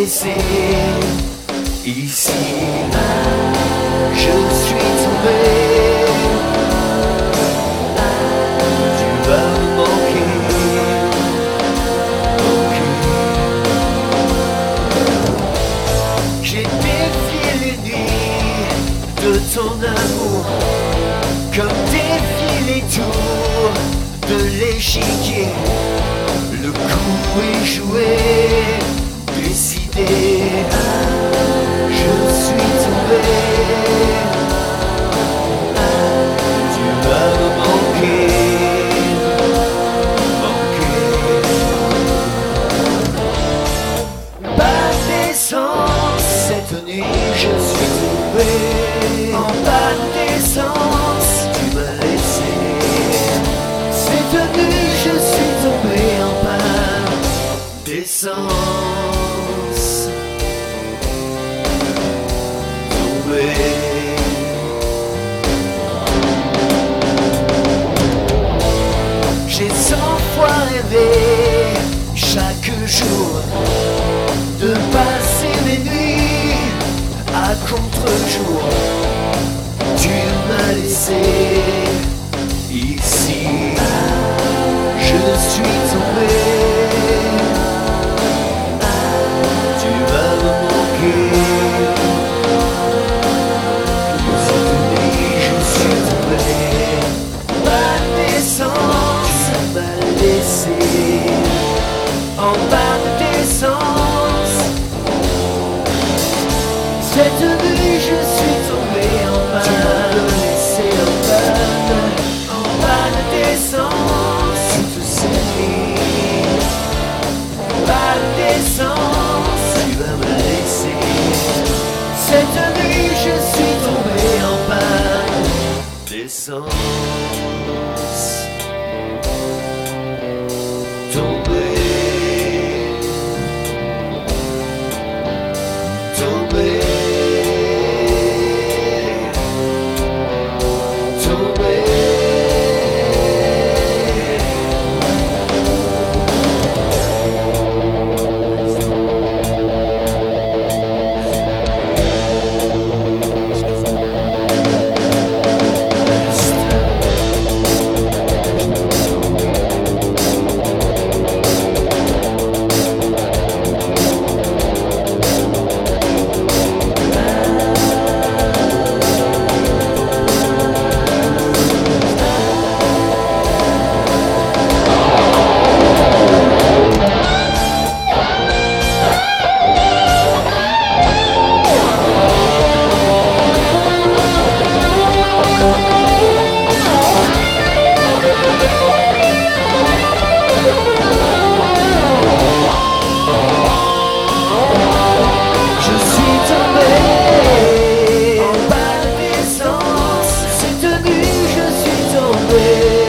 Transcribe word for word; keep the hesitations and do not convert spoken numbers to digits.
laissé ici. Je suis tombé. Tu vas me manquer, manquer. J'ai défié les nuits de ton amour, comme défier les tours de l'échiquier. Le coup est joué, décidé, je suis tombé. Tu vas me manquer, manquer. Pas d'essence, cette nuit je suis tombé. En panne d'essence, tu m'as laissé. Cette nuit je suis tombé en panne d'essence. Tombé. J'ai cent fois rêvé chaque jour de passer mes nuits à contre-jour. Tu m'as laissé ici. Je suis tombé. Tu vas me manquer. Cette nuit je suis tombé. Pas d'essence, tu m'as laissé en panne d'essence. Cette nuit je suis tombé en panne. Tu m'as laissé en panne, en panne d'essence. Toute cette nuit, panne d'essence. Tu vas me laisser. Cette nuit je suis tombé en panne d'essence. Tombé. Tombé. Tombé. Tombé.